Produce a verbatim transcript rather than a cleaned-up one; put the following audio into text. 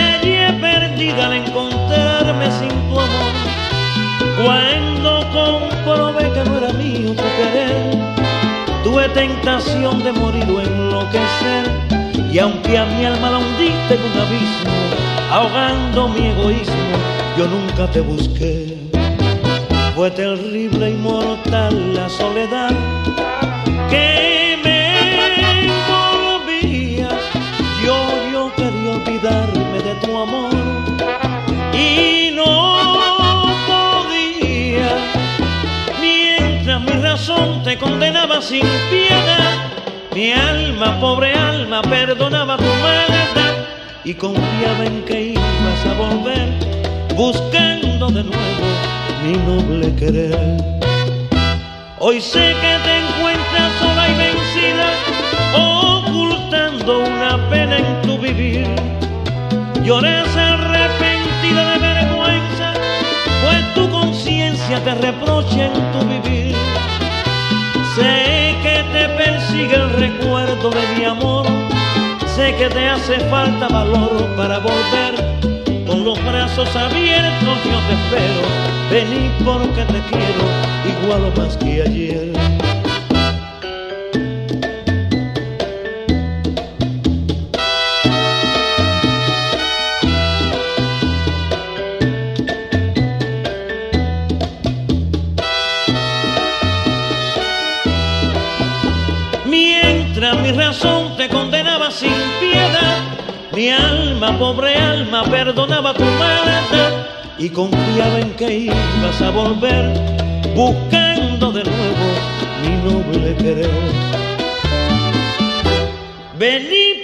hallé perdida al encontrarme sin tu amor. Cuando comprobé que no era mío tu querer, tuve tentación de morir o enloquecer. Y aunque a mi alma la hundiste en un abismo, ahogando mi egoísmo, yo nunca te busqué. Fue terrible y mortal la soledad que me envolvía. Yo, yo quería olvidarme de tu amor y no podía. Mientras mi razón te condenaba sin piedad, mi alma, pobre alma, perdonaba tu maldad y confiaba en que ibas a volver, buscando de nuevo mi noble querer. Hoy sé que te encuentras sola y vencida, ocultando una pena en tu vivir. Lloras arrepentida de vergüenza, pues tu conciencia te reprocha en tu vivir. Sé que te persigue el recuerdo de mi amor, sé que te hace falta valor para volver. Con los brazos abiertos yo te espero, vení porque te quiero igual o más que ayer. Mientras mi razón te condenaba sin piedad, mi alma, pobre alma, perdonaba tu maldad y confiaba en que ibas a volver, buscando de nuevo mi noble querer. Vení